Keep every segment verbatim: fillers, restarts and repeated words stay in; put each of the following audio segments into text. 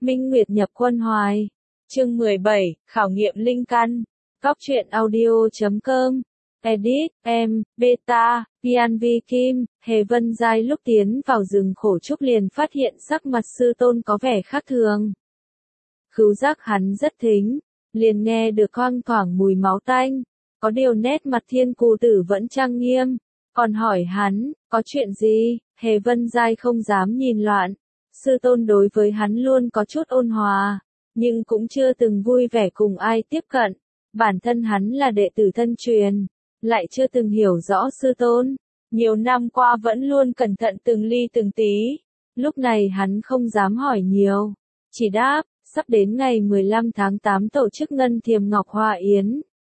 Minh Nguyệt nhập quân hoài. Chương mười bảy, khảo nghiệm linh căn. Góc truyện audio chấm com. Edit, em, Beta, Pian Vi Kim, Hề Vân Giai lúc tiến vào rừng khổ trúc liền phát hiện sắc mặt sư tôn có vẻ khác thường. Khứu giác hắn rất thính, liền nghe được thoang thoảng mùi máu tanh, có điều nét mặt Thiên Cù Tử vẫn trang nghiêm, còn hỏi hắn, có chuyện gì, Hề Vân Giai không dám nhìn loạn, sư tôn đối với hắn luôn có chút ôn hòa, nhưng cũng chưa từng vui vẻ cùng ai tiếp cận, bản thân hắn là đệ tử thân truyền, lại chưa từng hiểu rõ sư tôn, nhiều năm qua vẫn luôn cẩn thận từng ly từng tí, lúc này hắn không dám hỏi nhiều, chỉ đáp, sắp đến ngày mười lăm tháng tám tổ chức Ngân Thiềm Ngọc Hoa Yến.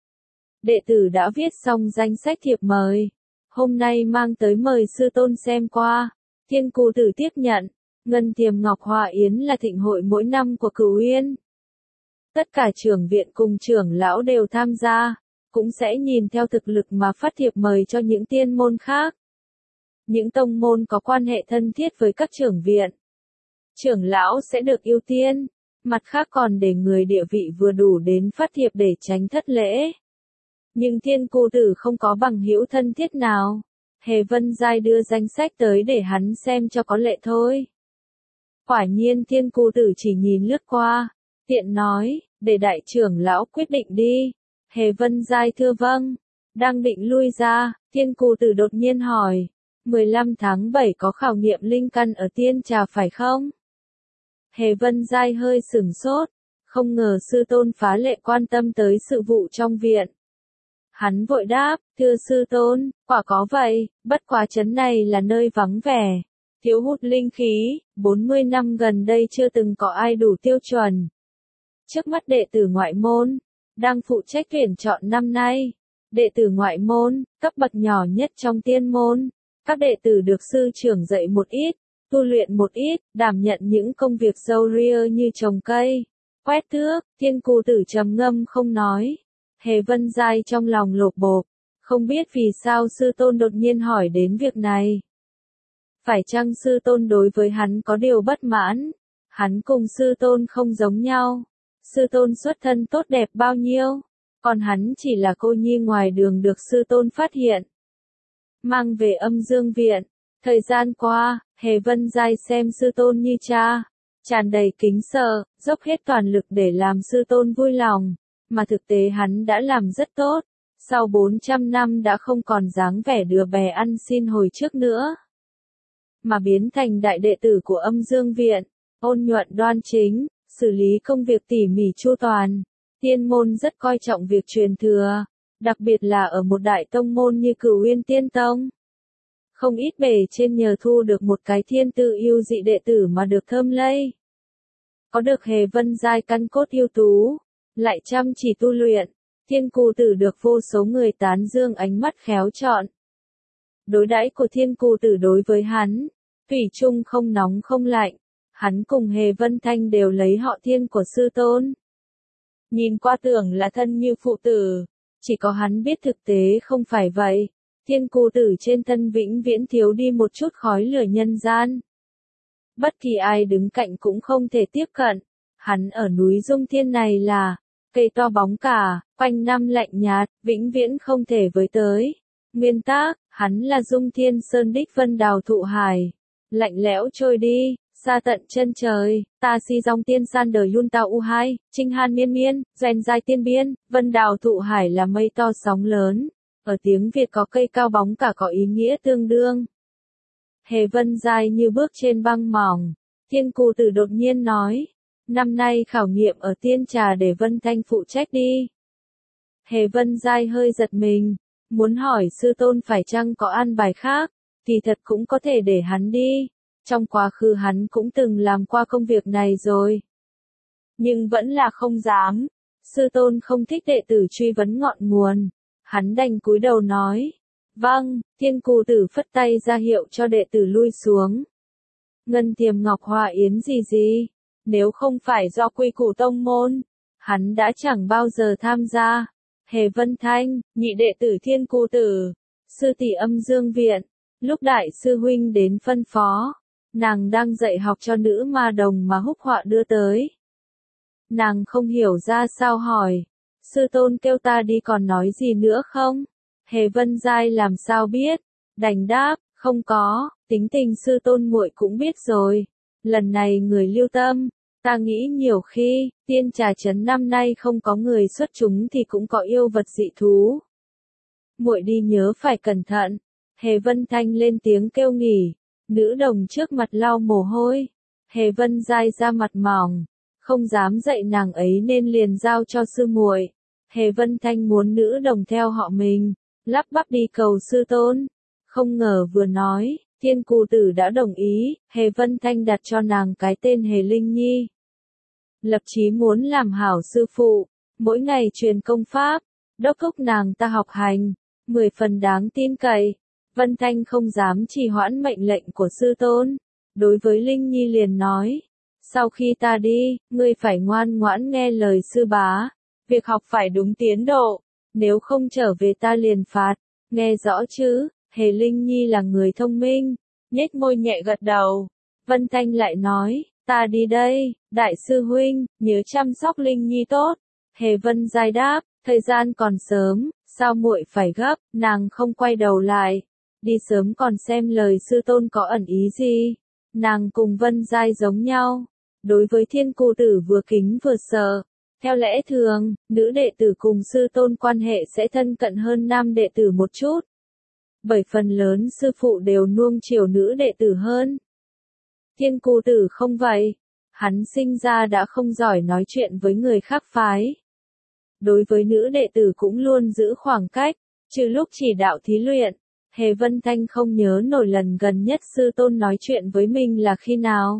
Đệ tử đã viết xong danh sách thiệp mời, hôm nay mang tới mời sư tôn xem qua, Thiên Cù Tử tiếp nhận, Ngân Thiềm Ngọc Hoa Yến là thịnh hội mỗi năm của Cửu Uyên. Tất cả trưởng viện cùng trưởng lão đều tham gia, cũng sẽ nhìn theo thực lực mà phát thiệp mời cho những tiên môn khác. Những tông môn có quan hệ thân thiết với các trưởng viện, trưởng lão sẽ được ưu tiên, mặt khác còn để người địa vị vừa đủ đến phát thiệp để tránh thất lễ. Nhưng Thiên Cù Tử không có bằng hữu thân thiết nào, Hề Vân Giai đưa danh sách tới để hắn xem cho có lệ thôi. Quả nhiên Thiên Cù Tử chỉ nhìn lướt qua, tiện nói, để đại trưởng lão quyết định đi. Hề Vân Giai thưa vâng, đang định lui ra, Thiên Cù Tử đột nhiên hỏi, mười lăm tháng bảy có khảo nghiệm linh căn ở Tiên Trà phải không? Hề Vân Giai hơi sửng sốt, không ngờ sư tôn phá lệ quan tâm tới sự vụ trong viện. Hắn vội đáp, thưa sư tôn, quả có vậy, bất quá trấn này là nơi vắng vẻ, thiếu hụt linh khí, bốn mươi năm gần đây chưa từng có ai đủ tiêu chuẩn. Trước mắt đệ tử ngoại môn, đang phụ trách tuyển chọn năm nay, đệ tử ngoại môn, cấp bậc nhỏ nhất trong tiên môn, các đệ tử được sư trưởng dạy một ít, tu luyện một ít, đảm nhận những công việc râu ria như trồng cây, quét tước. Thiên Cù Tử trầm ngâm không nói. Hề Vân Giai trong lòng lột bột, không biết vì sao sư tôn đột nhiên hỏi đến việc này. Phải chăng sư tôn đối với hắn có điều bất mãn? Hắn cùng sư tôn không giống nhau. Sư tôn xuất thân tốt đẹp bao nhiêu, còn hắn chỉ là cô nhi ngoài đường được sư tôn phát hiện. Mang về Âm Dương Viện, thời gian qua, Hề Vân Giai xem sư tôn như cha, tràn đầy kính sợ, dốc hết toàn lực để làm sư tôn vui lòng, mà thực tế hắn đã làm rất tốt, sau bốn trăm năm đã không còn dáng vẻ đứa bé ăn xin hồi trước nữa, mà biến thành đại đệ tử của Âm Dương Viện, ôn nhuận đoan chính, xử lý công việc tỉ mỉ chu toàn. Tiên môn rất coi trọng việc truyền thừa, đặc biệt là ở một đại tông môn như Cửu Uyên Tiên Tông. Không ít bề trên nhờ thu được một cái thiên tư yêu dị đệ tử mà được thơm lây. Có được Hề Vân Giai căn cốt ưu tú, lại chăm chỉ tu luyện, Thiên Cù Tử được vô số người tán dương ánh mắt khéo chọn. Đối đãi của Thiên Cù Tử đối với hắn, thủy chung không nóng không lạnh. Hắn cùng Hề Vân Thanh đều lấy họ Thiên của sư tôn. Nhìn qua tưởng là thân như phụ tử, chỉ có hắn biết thực tế không phải vậy. Thiên Cù Tử trên thân vĩnh viễn thiếu đi một chút khói lửa nhân gian. Bất kỳ ai đứng cạnh cũng không thể tiếp cận. Hắn ở núi Dung Thiên này là cây to bóng cả, quanh năm lạnh nhạt, vĩnh viễn không thể với tới. Nguyên tắc, hắn là Dung Thiên Sơn đích vân đào thụ hải, lạnh lẽo trôi đi. Xa tận chân trời, ta si dòng tiên san đời yun tao u hai, trinh han miên miên, doèn dài tiên biên, vân đào thụ hải là mây to sóng lớn. Ở tiếng Việt có cây cao bóng cả có ý nghĩa tương đương. Hề Vân Giai như bước trên băng mỏng. Thiên Cù Tử đột nhiên nói, năm nay khảo nghiệm ở Tiên Trà để Vân Thanh phụ trách đi. Hề Vân Giai hơi giật mình, muốn hỏi sư tôn phải chăng có an bài khác, thì thật cũng có thể để hắn đi. Trong quá khứ hắn cũng từng làm qua công việc này rồi. Nhưng vẫn là không dám. Sư tôn không thích đệ tử truy vấn ngọn nguồn. Hắn đành cúi đầu nói. Vâng, Thiên Cù Tử phất tay ra hiệu cho đệ tử lui xuống. Ngân Thiềm Ngọc Hoa Yến gì gì. Nếu không phải do quy củ tông môn, hắn đã chẳng bao giờ tham gia. Hề Vân Thanh, nhị đệ tử Thiên Cù Tử, sư tỷ Âm Dương Viện. Lúc đại sư huynh đến phân phó. nàng đang dạy học cho nữ ma đồng mà húc họa đưa tới. Nàng không hiểu ra sao hỏi, sư tôn kêu ta đi còn nói gì nữa không? Hề Vân Giai làm sao biết, đành đáp, không có, tính tình sư tôn muội cũng biết rồi. Lần này người lưu tâm, ta nghĩ nhiều khi, tiên trà trấn năm nay không có người xuất chúng thì cũng có yêu vật dị thú. Muội đi nhớ phải cẩn thận. Hề Vân Thanh lên tiếng kêu nghỉ, nữ đồng trước mặt lau mồ hôi. Hề Vân Giai ra mặt mỏng, không dám dạy nàng ấy nên liền giao cho sư muội. Hề Vân Thanh muốn nữ đồng theo họ mình, lắp bắp đi cầu sư tôn. Không ngờ vừa nói, Thiên Cù Tử đã đồng ý, Hề Vân Thanh đặt cho nàng cái tên Hề Linh Nhi. Lập chí muốn làm hảo sư phụ, mỗi ngày truyền công pháp, đốc thúc nàng ta học hành, mười phần đáng tin cậy. Vân Thanh không dám trì hoãn mệnh lệnh của sư tôn. Đối với Linh Nhi liền nói, sau khi ta đi, ngươi phải ngoan ngoãn nghe lời sư bá. Việc học phải đúng tiến độ, nếu không trở về ta liền phạt, nghe rõ chứ? Hề Linh Nhi là người thông minh, nhếch môi nhẹ gật đầu. Vân Thanh lại nói, ta đi đây, đại sư huynh, nhớ chăm sóc Linh Nhi tốt. Hề Vân Giai đáp, thời gian còn sớm, sao muội phải gấp? Nàng không quay đầu lại, đi sớm còn xem lời sư tôn có ẩn ý gì. Nàng cùng Vân Giai giống nhau, đối với Thiên Cù Tử vừa kính vừa sợ. Theo lẽ thường, nữ đệ tử cùng sư tôn quan hệ sẽ thân cận hơn nam đệ tử một chút. Bởi phần lớn sư phụ đều nuông chiều nữ đệ tử hơn. Thiên Cù Tử không vậy, hắn sinh ra đã không giỏi nói chuyện với người khác phái. Đối với nữ đệ tử cũng luôn giữ khoảng cách, trừ lúc chỉ đạo thí luyện. Hề Vân Thanh không nhớ nổi lần gần nhất sư tôn nói chuyện với mình là khi nào.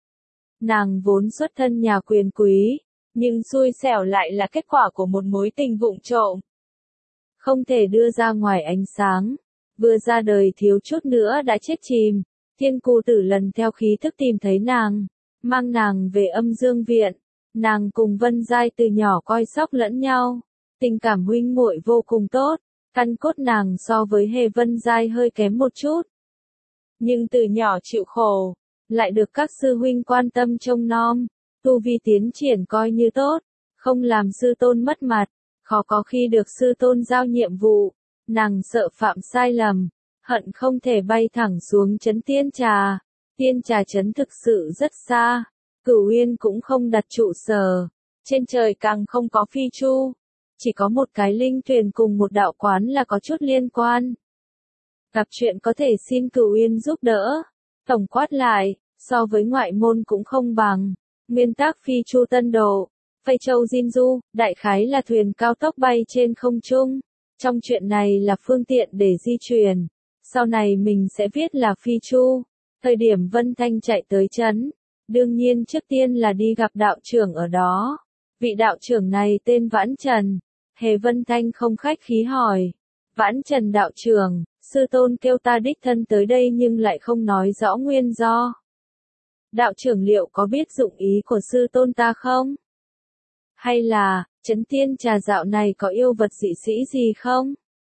Nàng vốn xuất thân nhà quyền quý, nhưng xui xẻo lại là kết quả của một mối tình vụng trộm. Không thể đưa ra ngoài ánh sáng, vừa ra đời thiếu chút nữa đã chết chìm. Thiên Cù Tử lần theo khí thức tìm thấy nàng, mang nàng về âm dương viện. Nàng cùng Vân Giai từ nhỏ coi sóc lẫn nhau, tình cảm huynh muội vô cùng tốt. Căn cốt nàng so với Hề Vân Giai hơi kém một chút. Nhưng từ nhỏ chịu khổ, lại được các sư huynh quan tâm trông nom, tu vi tiến triển coi như tốt, không làm sư tôn mất mặt, khó có khi được sư tôn giao nhiệm vụ. Nàng sợ phạm sai lầm, hận không thể bay thẳng xuống trấn Tiên Trà. Tiên Trà trấn thực sự rất xa, Cửu Uyên cũng không đặt trụ sở, trên trời càng không có phi chu. Chỉ có một cái linh thuyền cùng một đạo quán là có chút liên quan. Gặp chuyện có thể xin Cửu Uyên giúp đỡ. Tổng quát lại, so với ngoại môn cũng không bằng. Nguyên tắc phi chu tân độ, Phây Châu Diên Du, đại khái là thuyền cao tốc bay trên không trung. Trong chuyện này là phương tiện để di chuyển. Sau này mình sẽ viết là phi chu. Thời điểm Vân Thanh chạy tới trấn, đương nhiên trước tiên là đi gặp đạo trưởng ở đó. Vị đạo trưởng này tên Vãn Trần. Hề Vân Thanh không khách khí hỏi, Vãn Trần đạo trưởng, sư tôn kêu ta đích thân tới đây nhưng lại không nói rõ nguyên do. Đạo trưởng liệu có biết dụng ý của sư tôn ta không? Hay là, trấn Tiên Trà dạo này có yêu vật dị sĩ gì không?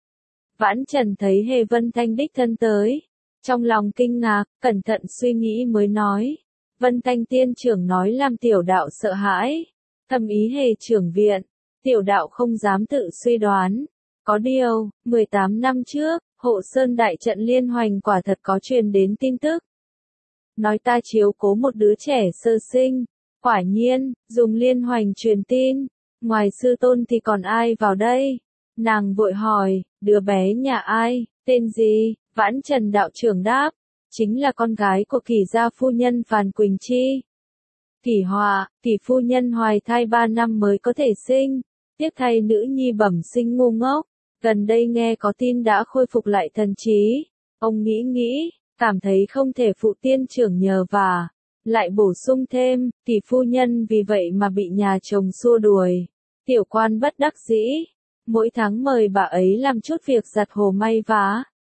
Vãn Trần thấy Hề Vân Thanh đích thân tới, trong lòng kinh ngạc, cẩn thận suy nghĩ mới nói. Vân Thanh tiên trưởng nói làm tiểu đạo sợ hãi, thầm ý Hề trưởng viện. Tiểu đạo không dám tự suy đoán. Có điều, mười tám năm trước, Hộ Sơn đại trận liên hoành quả thật có truyền đến tin tức. Nói ta chiếu cố một đứa trẻ sơ sinh. Quả nhiên, dùng liên hoành truyền tin. Ngoài sư tôn thì còn ai vào đây? Nàng vội hỏi, đứa bé nhà ai, tên gì? Vãn Trần đạo trưởng đáp, chính là con gái của Kỷ gia phu nhân Phàn Quỳnh Chi. Kỷ Hòa, Kỷ phu nhân hoài thai ba năm mới có thể sinh. Tiếc thay nữ nhi bẩm sinh ngu ngốc, gần đây nghe có tin đã khôi phục lại thần trí. Ông nghĩ nghĩ, cảm thấy không thể phụ tiên trưởng nhờ vả, lại bổ sung thêm, Kỷ phu nhân vì vậy mà bị nhà chồng xua đuổi. Tiểu quan bất đắc dĩ, mỗi tháng mời bà ấy làm chút việc giặt hồ may vá.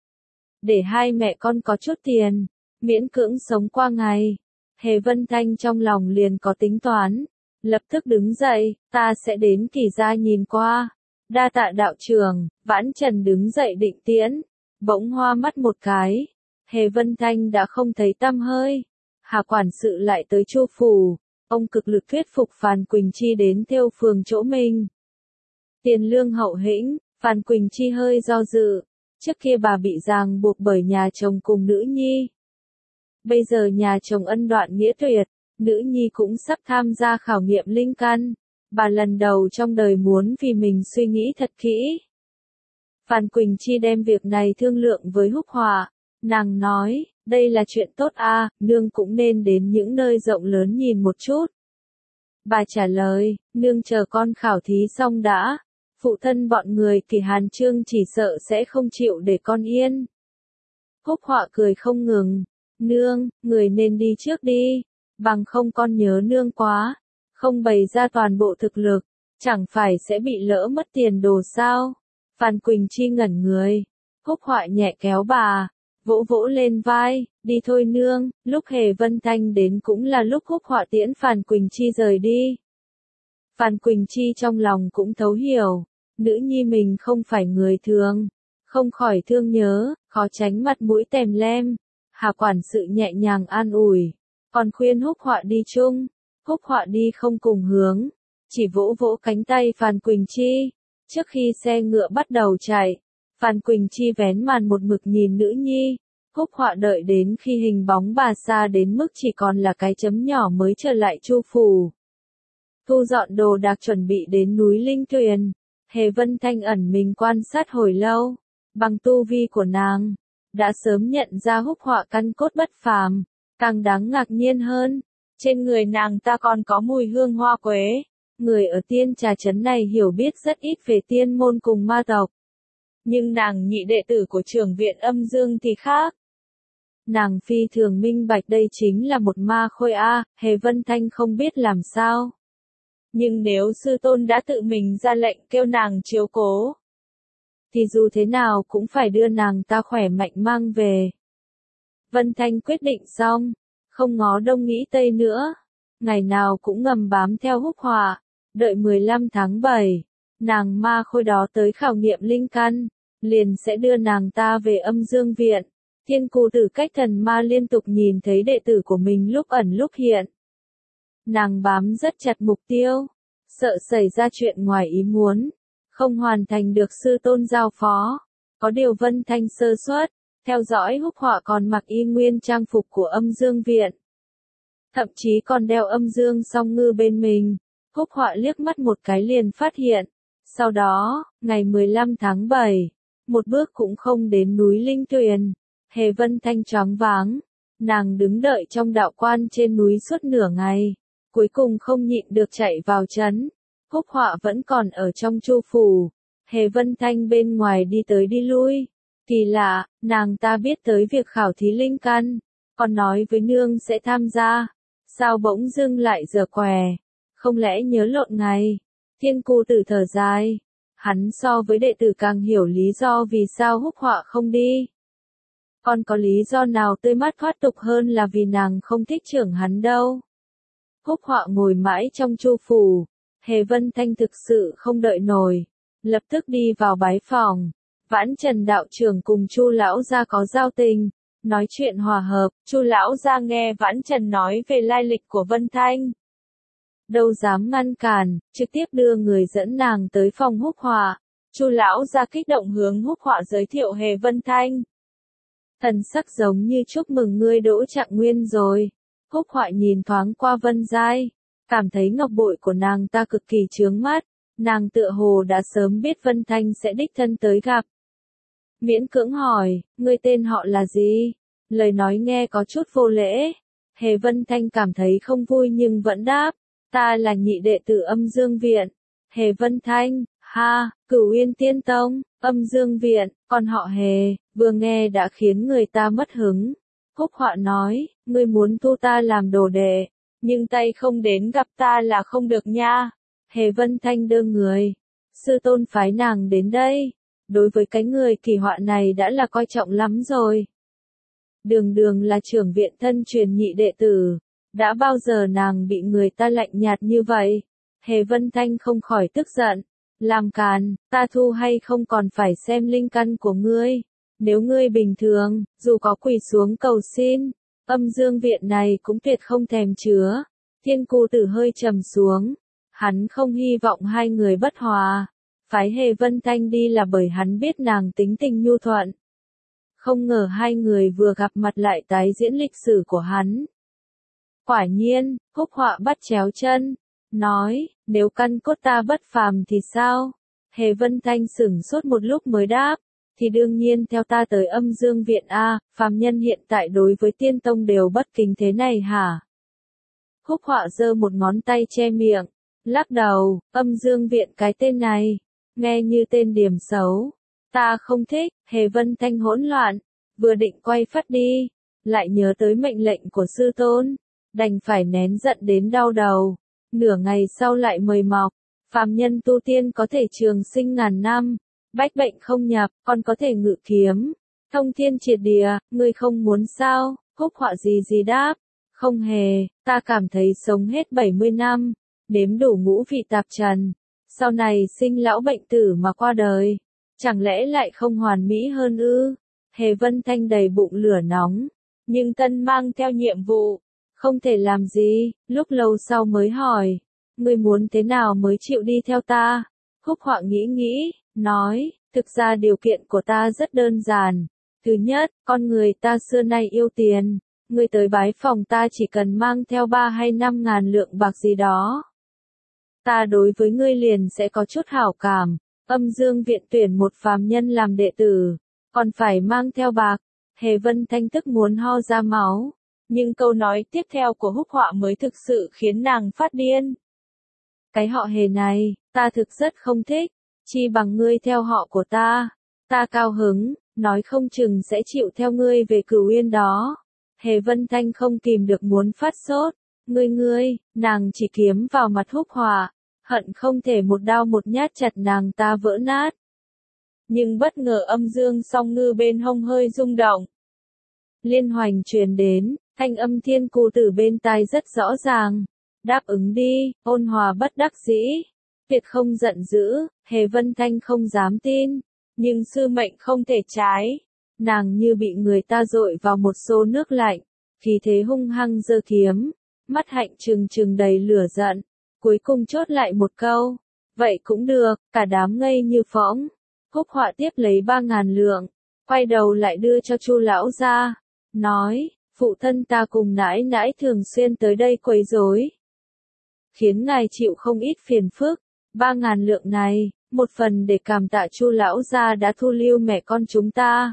Để hai mẹ con có chút tiền, miễn cưỡng sống qua ngày. Hề Vân Thanh trong lòng liền có tính toán. Lập tức đứng dậy, ta sẽ đến Kỷ gia nhìn qua. Đa tạ đạo trưởng. Vãn Trần đứng dậy định tiễn. Bỗng hoa mắt một cái. Hề Vân Thanh đã không thấy tăm hơi. Hà quản sự lại tới Chu phủ, ông cực lực thuyết phục Phan Quỳnh Chi đến theo phường chỗ mình. Tiền lương hậu hĩnh, Phan Quỳnh Chi hơi do dự, trước kia bà bị ràng buộc bởi nhà chồng cùng nữ nhi. Bây giờ nhà chồng ân đoạn nghĩa tuyệt, nữ nhi cũng sắp tham gia khảo nghiệm linh căn, bà lần đầu trong đời muốn vì mình suy nghĩ thật kỹ. Phan Quỳnh Chi đem việc này thương lượng với Húc Họa, nàng nói, đây là chuyện tốt a, nương cũng nên đến những nơi rộng lớn nhìn một chút. Bà trả lời, nương chờ con khảo thí xong đã, phụ thân bọn người Kỳ Hàn Trương chỉ sợ sẽ không chịu để con yên. Húc Họa cười không ngừng, nương, người nên đi trước đi, bằng không con nhớ nương quá, không bày ra toàn bộ thực lực, chẳng phải sẽ bị lỡ mất tiền đồ sao? Phan Quỳnh Chi ngẩn người, Húc Họa nhẹ kéo bà, vỗ vỗ lên vai, đi thôi nương, lúc Hề Vân Thanh đến cũng là lúc Húc Họa tiễn Phan Quỳnh Chi rời đi. Phan Quỳnh Chi trong lòng cũng thấu hiểu, nữ nhi mình không phải người thường, không khỏi thương nhớ, khó tránh mặt mũi tèm lem. Hà quản sự nhẹ nhàng an ủi, còn khuyên Húc Họa đi chung. Húc Họa đi không cùng hướng, chỉ vỗ vỗ cánh tay Phan Quỳnh Chi. Trước khi xe ngựa bắt đầu chạy, Phan Quỳnh Chi vén màn một mực nhìn nữ nhi. Húc Họa đợi đến khi hình bóng bà xa đến mức chỉ còn là cái chấm nhỏ mới trở lại Chu phủ. Thu dọn đồ đạc chuẩn bị đến núi Linh Tuyền, Hề Vân Thanh ẩn mình quan sát hồi lâu, bằng tu vi của nàng, đã sớm nhận ra Húc Họa căn cốt bất phàm, càng đáng ngạc nhiên hơn, trên người nàng ta còn có mùi hương hoa quế. Người ở Tiên Trà Trấn này hiểu biết rất ít về tiên môn cùng ma tộc. Nhưng nàng nhị đệ tử của Trưởng viện Âm Dương thì khác. Nàng phi thường minh bạch đây chính là một ma khôi a, Hề Vân Thanh không biết làm sao. Nhưng nếu sư tôn đã tự mình ra lệnh kêu nàng chiếu cố, thì dù thế nào cũng phải đưa nàng ta khỏe mạnh mang về. Vân Thanh quyết định xong, không ngó đông nghĩ tây nữa, ngày nào cũng ngầm bám theo Húc Họa, đợi mười lăm tháng bảy, nàng ma khôi đó tới khảo nghiệm linh căn, liền sẽ đưa nàng ta về Âm Dương viện. Thiên Cù Tử Cách Thần Ma liên tục nhìn thấy đệ tử của mình lúc ẩn lúc hiện. Nàng bám rất chặt mục tiêu, sợ xảy ra chuyện ngoài ý muốn, không hoàn thành được sư tôn giao phó. Có điều Vân Thanh sơ suất, theo dõi Húc Họa còn mặc y nguyên trang phục của Âm Dương viện. Thậm chí còn đeo âm dương song ngư bên mình. Húc Họa liếc mắt một cái liền phát hiện. Sau đó, ngày mười lăm tháng bảy, một bước cũng không đến núi Linh Tuyền. Hề Vân Thanh choáng váng, nàng đứng đợi trong đạo quan trên núi suốt nửa ngày, cuối cùng không nhịn được chạy vào trấn. Húc Họa vẫn còn ở trong Chu phủ, Hề Vân Thanh bên ngoài đi tới đi lui. Kỳ lạ, nàng ta biết tới việc khảo thí linh căn, còn nói với nương sẽ tham gia, sao bỗng dưng lại giở què, không lẽ nhớ lộn ngày. Thiên Cù Tử thở dài, hắn so với đệ tử càng hiểu lý do vì sao Húc Họa không đi. Còn có lý do nào tươi mát thoát tục hơn là vì nàng không thích trưởng hắn đâu. Húc Họa ngồi mãi trong Chu phủ, Hề Vân Thanh thực sự không đợi nổi, lập tức đi vào bái phòng. Vãn Trần đạo trưởng cùng Chu lão gia có giao tình, nói chuyện hòa hợp. Chu lão gia nghe Vãn Trần nói về lai lịch của Vân Thanh, đâu dám ngăn cản, trực tiếp đưa người dẫn nàng tới phòng Húc Họa. Chu lão gia kích động hướng Húc Họa giới thiệu Hề Vân Thanh. Thần sắc giống như chúc mừng ngươi đỗ trạng nguyên rồi. Húc Họa nhìn thoáng qua Vân Giai, cảm thấy ngọc bội của nàng ta cực kỳ chướng mắt, nàng tựa hồ đã sớm biết Vân Thanh sẽ đích thân tới gặp. Miễn cưỡng hỏi, ngươi tên họ là gì? Lời nói nghe có chút vô lễ. Hề Vân Thanh cảm thấy không vui nhưng vẫn đáp, ta là nhị đệ tử Âm Dương viện. Hề Vân Thanh, ha, Cửu Uyên Tiên Tông, Âm Dương viện, còn họ Hề, vừa nghe đã khiến người ta mất hứng. Húc Họa nói, ngươi muốn thu ta làm đồ đệ, nhưng tay không đến gặp ta là không được nha. Hề Vân Thanh đơ người, sư tôn phái nàng đến đây, đối với cái người kỳ họa này đã là coi trọng lắm rồi. Đường đường là trưởng viện thân truyền nhị đệ tử, đã bao giờ nàng bị người ta lạnh nhạt như vậy? Hề Vân Thanh không khỏi tức giận, làm càn, ta thu hay không còn phải xem linh căn của ngươi. Nếu ngươi bình thường, dù có quỳ xuống cầu xin, Âm dương viện này cũng tuyệt không thèm chứa. Thiên Cù Tử hơi trầm xuống. Hắn không hy vọng hai người bất hòa. Phái Hề Vân Thanh đi là bởi hắn biết nàng tính tình nhu thuận. Không ngờ hai người vừa gặp mặt lại tái diễn lịch sử của hắn. Quả nhiên, Húc Họa bắt chéo chân. Nói, nếu căn cốt ta bất phàm thì sao? Hề Vân Thanh sửng sốt một lúc mới đáp. Thì đương nhiên theo ta tới âm dương viện A, phàm nhân hiện tại đối với tiên tông đều bất kính thế này hả? Húc Họa giơ một ngón tay che miệng, lắc đầu, âm dương viện cái tên này, nghe như tên điểm xấu. Ta không thích. Hề Vân Thanh hỗn loạn, vừa định quay phát đi, lại nhớ tới mệnh lệnh của sư tôn, đành phải nén giận đến đau đầu. Nửa ngày sau lại mời mọc, phàm nhân tu tiên có thể trường sinh ngàn năm, bách bệnh không nhập, còn có thể ngự kiếm, thông thiên triệt địa, ngươi không muốn sao? Húc Họa gì gì đáp, không hề, ta cảm thấy sống hết bảy mươi năm, đếm đủ ngũ vị tạp trần, sau này sinh lão bệnh tử mà qua đời, chẳng lẽ lại không hoàn mỹ hơn ư? Hề Vân Thanh đầy bụng lửa nóng, nhưng tân mang theo nhiệm vụ, không thể làm gì, lúc lâu sau mới hỏi, ngươi muốn thế nào mới chịu đi theo ta? Húc Họa nghĩ nghĩ, nói, thực ra điều kiện của ta rất đơn giản. Thứ nhất, con người ta xưa nay yêu tiền, ngươi tới bái phòng ta chỉ cần mang theo ba hay năm ngàn lượng bạc gì đó. Ta đối với ngươi liền sẽ có chút hảo cảm. Âm dương viện tuyển một phàm nhân làm đệ tử, còn phải mang theo bạc. Hề Vân Thanh tức muốn ho ra máu, nhưng câu nói tiếp theo của Húc Họa mới thực sự khiến nàng phát điên. Cái họ Hề này, ta thực rất không thích, chi bằng ngươi theo họ của ta, ta cao hứng, nói không chừng sẽ chịu theo ngươi về Cửu Uyên đó. Hề Vân Thanh không kìm được muốn phát sốt, ngươi ngươi, nàng chỉ kiếm vào mặt Húc Họa, hận không thể một đao một nhát chặt nàng ta vỡ nát. Nhưng bất ngờ âm dương song ngư bên hông hơi rung động. Liên hoành truyền đến, thanh âm Thiên Cù Tử bên tai rất rõ ràng. Đáp ứng đi, ôn hòa bất đắc dĩ. Tuyệt không giận dữ, Hề Vân Thanh không dám tin. Nhưng sư mệnh không thể trái. Nàng như bị người ta dội vào một xô nước lạnh. Khí thế hung hăng giơ kiếm. Mắt hạnh trừng trừng đầy lửa giận. Cuối cùng chốt lại một câu. Vậy cũng được, cả đám ngây như phỗng. Húc Họa tiếp lấy ba ngàn lượng. Quay đầu lại đưa cho Chu lão gia. Nói, phụ thân ta cùng nãi nãi thường xuyên tới đây quấy rối, khiến ngài chịu không ít phiền phức. Ba ngàn lượng này, một phần để cảm tạ Chu lão gia đã thu lưu mẹ con chúng ta.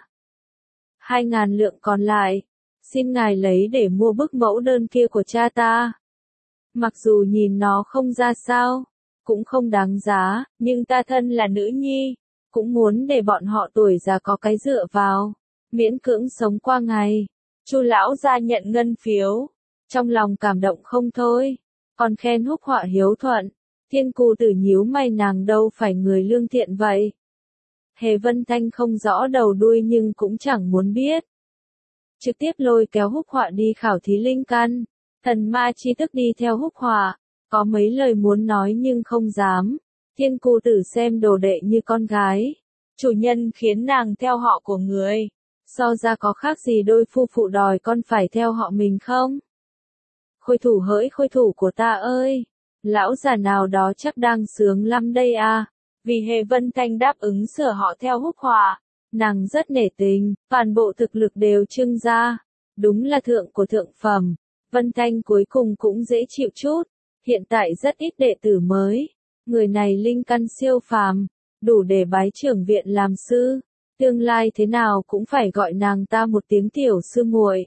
Hai ngàn lượng còn lại, xin ngài lấy để mua bức mẫu đơn kia của cha ta. Mặc dù nhìn nó không ra sao, cũng không đáng giá, nhưng ta thân là nữ nhi, cũng muốn để bọn họ tuổi già có cái dựa vào, miễn cưỡng sống qua ngày. Chu lão gia nhận ngân phiếu, trong lòng cảm động không thôi, còn khen Húc Họa hiếu thuận. Thiên Cù Tử nhíu mày, nàng đâu phải người lương thiện vậy. Hề Vân Thanh không rõ đầu đuôi nhưng cũng chẳng muốn biết. Trực tiếp lôi kéo Húc Họa đi khảo thí linh căn. Thần ma chi tức đi theo Húc Họa, có mấy lời muốn nói nhưng không dám. Thiên Cù Tử xem đồ đệ như con gái. Chủ nhân khiến nàng theo họ của người. So ra có khác gì đôi phu phụ đòi con phải theo họ mình không? Khôi thủ hỡi khôi thủ của ta ơi! Lão già nào đó chắc đang sướng lắm đây à? Vì Hề Vân Thanh đáp ứng sửa họ theo Húc Họa, nàng rất nể tình, toàn bộ thực lực đều trưng ra. Đúng là thượng của thượng phẩm. Vân Thanh cuối cùng cũng dễ chịu chút. Hiện tại rất ít đệ tử mới. Người này linh căn siêu phàm, đủ để bái trưởng viện làm sư. Tương lai thế nào cũng phải gọi nàng ta một tiếng tiểu sư muội.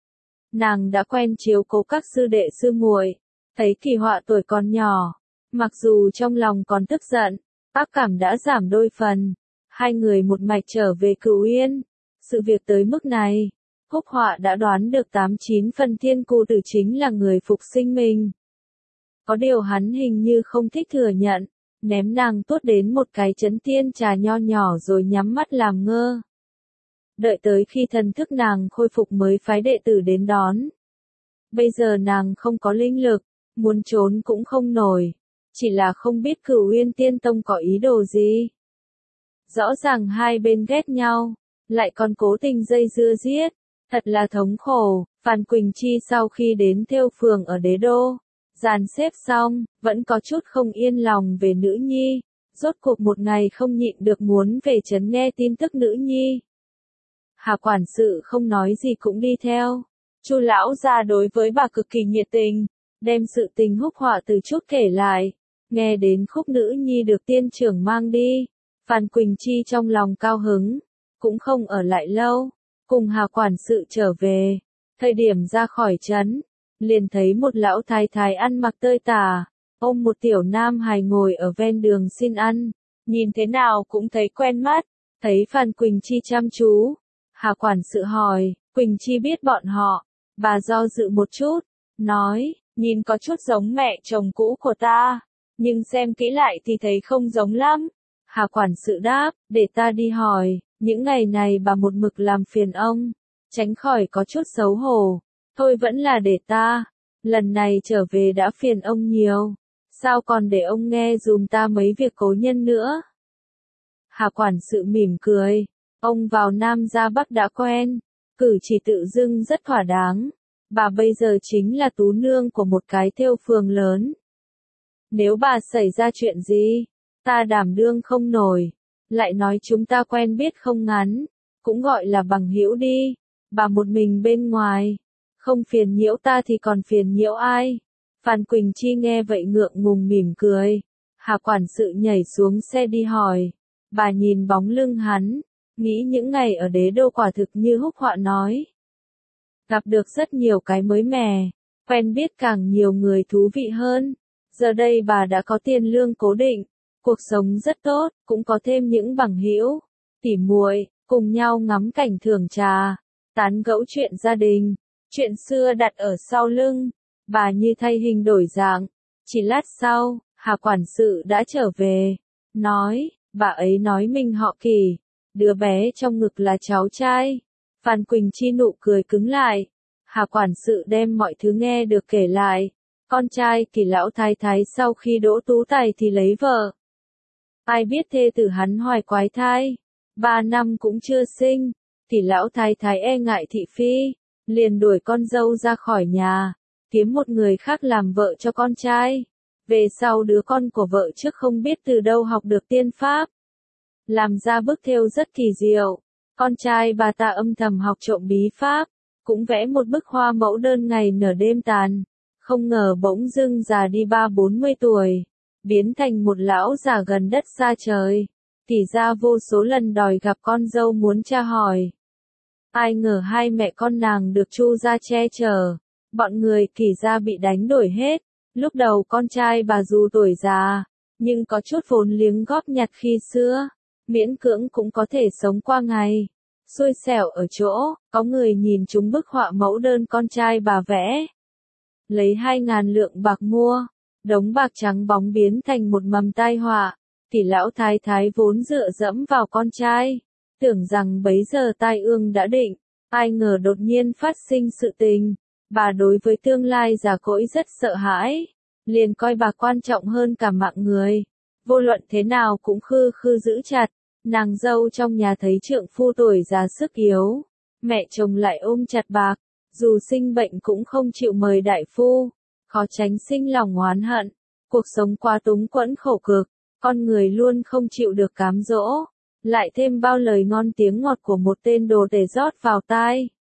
Nàng đã quen chiếu cố các sư đệ sư muội, thấy Kỳ Họa tuổi còn nhỏ, mặc dù trong lòng còn tức giận, ác cảm đã giảm đôi phần. Hai người một mạch trở về Cửu Uyên. Sự việc tới mức này, Húc Họa đã đoán được tám chín phần Thiên Cù Tử chính là người phục sinh mình. Có điều hắn hình như không thích thừa nhận, ném nàng tuốt đến một cái chấn tiên trà nho nhỏ rồi nhắm mắt làm ngơ. Đợi tới khi thần thức nàng khôi phục mới phái đệ tử đến đón. Bây giờ nàng không có linh lực, muốn trốn cũng không nổi, chỉ là không biết Cửu Uyên Tiên Tông có ý đồ gì. Rõ ràng hai bên ghét nhau, lại còn cố tình dây dưa giết, Thật là thống khổ, Phan Quỳnh Chi sau khi đến thêu phường ở Đế Đô, dàn xếp xong, vẫn có chút không yên lòng về nữ nhi, rốt cuộc một ngày không nhịn được muốn về trấn nghe tin tức nữ nhi. Hà quản sự không nói gì cũng đi theo. Chu lão gia đối với bà cực kỳ nhiệt tình, đem sự tình Húc Họa từ chút kể lại, nghe đến khúc nữ nhi được tiên trưởng mang đi, Phan Quỳnh Chi trong lòng cao hứng, cũng không ở lại lâu, cùng Hà quản sự trở về, thời điểm ra khỏi trấn, liền thấy một lão thái thái ăn mặc tơi tả, ôm một tiểu nam hài ngồi ở ven đường xin ăn, nhìn thế nào cũng thấy quen mắt, thấy Phan Quỳnh Chi chăm chú, Hà quản sự hỏi, Quỳnh Chi biết bọn họ, bà do dự một chút, nói, nhìn có chút giống mẹ chồng cũ của ta, nhưng xem kỹ lại thì thấy không giống lắm. Hà quản sự đáp, để ta đi hỏi, những ngày này bà một mực làm phiền ông, tránh khỏi có chút xấu hổ, thôi vẫn là để ta, lần này trở về đã phiền ông nhiều, sao còn để ông nghe dùm ta mấy việc cố nhân nữa. Hà quản sự mỉm cười, ông vào Nam ra Bắc đã quen, cử chỉ tự dưng rất thỏa đáng, bà bây giờ chính là tú nương của một cái thêu phường lớn. Nếu bà xảy ra chuyện gì, ta đảm đương không nổi, lại nói chúng ta quen biết không ngắn, cũng gọi là bằng hữu đi, bà một mình bên ngoài, không phiền nhiễu ta thì còn phiền nhiễu ai. Phan Quỳnh Chi nghe vậy ngượng ngùng mỉm cười, Hà quản sự nhảy xuống xe đi hỏi, bà nhìn bóng lưng hắn, nghĩ những ngày ở Đế Đô quả thực như Húc Họa nói. Gặp được rất nhiều cái mới mẻ, quen biết càng nhiều người thú vị hơn, giờ đây bà đã có tiền lương cố định, cuộc sống rất tốt, cũng có thêm những bằng hữu, tỉ muội, cùng nhau ngắm cảnh thưởng trà, tán gẫu chuyện gia đình, chuyện xưa đặt ở sau lưng, bà như thay hình đổi dạng. Chỉ lát sau, Hà quản sự đã trở về, nói, bà ấy nói mình họ Kỳ, đứa bé trong ngực là cháu trai. Phan Quỳnh Chi nụ cười cứng lại, Hà quản sự đem mọi thứ nghe được kể lại, con trai Kỳ lão thái thái sau khi đỗ tú tài thì lấy vợ. Ai biết thê tử hắn hoài quái thai, ba năm cũng chưa sinh, thì lão thái thái e ngại thị phi, liền đuổi con dâu ra khỏi nhà, kiếm một người khác làm vợ cho con trai. Về sau đứa con của vợ trước không biết từ đâu học được tiên pháp, làm ra bức thêu rất kỳ diệu. Con trai bà ta âm thầm học trộm bí pháp, cũng vẽ một bức hoa mẫu đơn ngày nở đêm tàn. Không ngờ bỗng dưng già đi ba bốn mươi tuổi, biến thành một lão già gần đất xa trời. Kỷ gia vô số lần đòi gặp con dâu muốn tra hỏi. Ai ngờ hai mẹ con nàng được Chu gia che chở, bọn người Kỷ gia bị đánh đuổi hết. Lúc đầu con trai bà dù tuổi già, nhưng có chút vốn liếng góp nhặt khi xưa, miễn cưỡng cũng có thể sống qua ngày. Xui xẻo ở chỗ, có người nhìn chúng bức họa mẫu đơn con trai bà vẽ. Lấy hai ngàn lượng bạc mua, đống bạc trắng bóng biến thành một mầm tai họa, thì lão thái thái vốn dựa dẫm vào con trai, tưởng rằng bấy giờ tai ương đã định, ai ngờ đột nhiên phát sinh sự tình. Bà đối với tương lai già cỗi rất sợ hãi, liền coi bà quan trọng hơn cả mạng người. Vô luận thế nào cũng khư khư giữ chặt, nàng dâu trong nhà thấy trượng phu tuổi già sức yếu, mẹ chồng lại ôm chặt bạc, dù sinh bệnh cũng không chịu mời đại phu, khó tránh sinh lòng oán hận. Cuộc sống quá túng quẫn khổ cực, con người luôn không chịu được cám dỗ, lại thêm bao lời ngon tiếng ngọt của một tên đồ tể rót vào tai.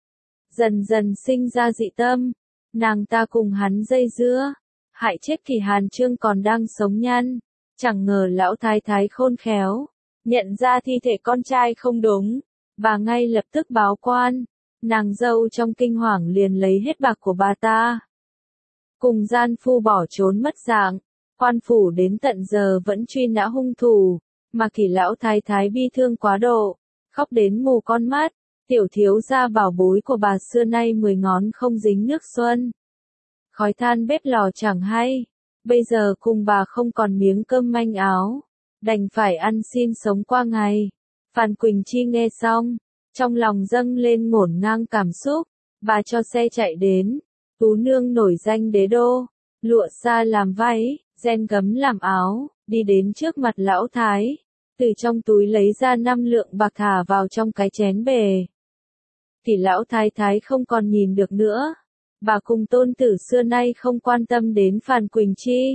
Dần dần sinh ra dị tâm, nàng ta cùng hắn dây dưa, hại chết Kỳ Hàn Trương còn đang sống nhăn, chẳng ngờ lão thái thái khôn khéo, nhận ra thi thể con trai không đúng, bà ngay lập tức báo quan, nàng dâu trong kinh hoàng liền lấy hết bạc của bà ta. Cùng gian phu bỏ trốn mất dạng, quan phủ đến tận giờ vẫn truy nã hung thủ, mà Kỳ lão thái thái bi thương quá độ, khóc đến mù con mắt. Tiểu thiếu gia bảo bối của bà xưa nay mười ngón không dính nước xuân. Khói than bếp lò chẳng hay, bây giờ cùng bà không còn miếng cơm manh áo, đành phải ăn xin sống qua ngày. Phan Quỳnh Chi nghe xong, trong lòng dâng lên ngổn ngang cảm xúc, bà cho xe chạy đến, tú nương nổi danh Đế Đô, lụa sa làm váy, ren gấm làm áo, đi đến trước mặt lão thái, từ trong túi lấy ra năm lượng bạc thả vào trong cái chén bề. thì lão thái thái không còn nhìn được nữa. Bà cùng tôn tử xưa nay không quan tâm đến Phan Quỳnh Chi.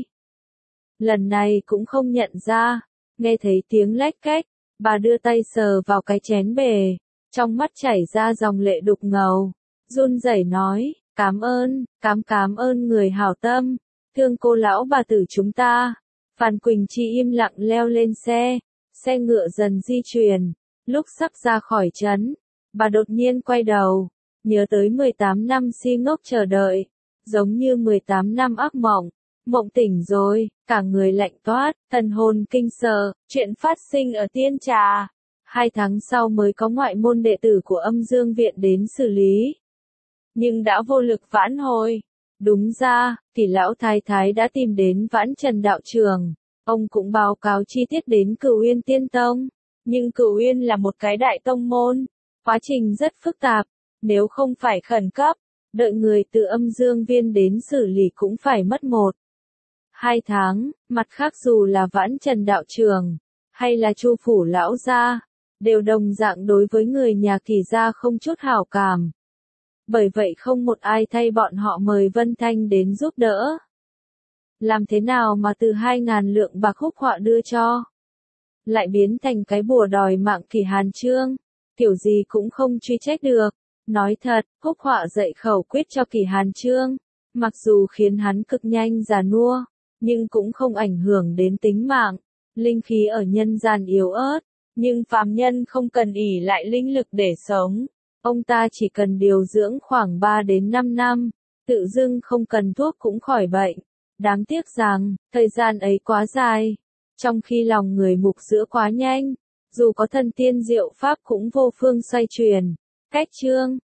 Lần này cũng không nhận ra, nghe thấy tiếng lách cách, bà đưa tay sờ vào cái chén bề, trong mắt chảy ra dòng lệ đục ngầu, run rẩy nói, cám ơn, cám cám ơn người hảo tâm, thương cô lão bà tử chúng ta. Phan Quỳnh Chi im lặng leo lên xe, xe ngựa dần di chuyển, lúc sắp ra khỏi trấn, bà đột nhiên quay đầu, nhớ tới mười tám năm si ngốc chờ đợi, giống như mười tám năm ác mộng, mộng tỉnh rồi, cả người lạnh toát, thần hồn kinh sợ, chuyện phát sinh ở Tiên Trà. Hai tháng sau mới có ngoại môn đệ tử của Âm Dương Viện đến xử lý. Nhưng đã vô lực vãn hồi. Đúng ra, thì lão thái thái đã tìm đến Vãn Trần đạo trường. Ông cũng báo cáo chi tiết đến Cửu Uyên Tiên Tông. Nhưng Cửu Uyên là một cái đại tông môn. Quá trình rất phức tạp. Nếu không phải khẩn cấp, đợi người từ Âm Dương Viên đến xử lý cũng phải mất một. Hai tháng, mặt khác dù là Vãn Trần đạo trường, hay là Chu phủ lão gia, đều đồng dạng đối với người nhà Kỳ gia không chút hảo cảm. Bởi vậy không một ai thay bọn họ mời Vân Thanh đến giúp đỡ. Làm thế nào mà từ hai ngàn lượng bạc Húc Họa đưa cho, lại biến thành cái bùa đòi mạng Kỳ Hàn Chương, kiểu gì cũng không truy trách được. Nói thật, Húc Họa dạy khẩu quyết cho Kỳ Hàn Chương, mặc dù khiến hắn cực nhanh già nua, nhưng cũng không ảnh hưởng đến tính mạng. Linh khí ở nhân gian yếu ớt, nhưng phàm nhân không cần ỷ lại linh lực để sống. Ông ta chỉ cần điều dưỡng khoảng ba đến năm năm, tự dưng không cần thuốc cũng khỏi bệnh. Đáng tiếc rằng, thời gian ấy quá dài, trong khi lòng người mục giữa quá nhanh, dù có thần tiên diệu pháp cũng vô phương xoay chuyển. Cách chương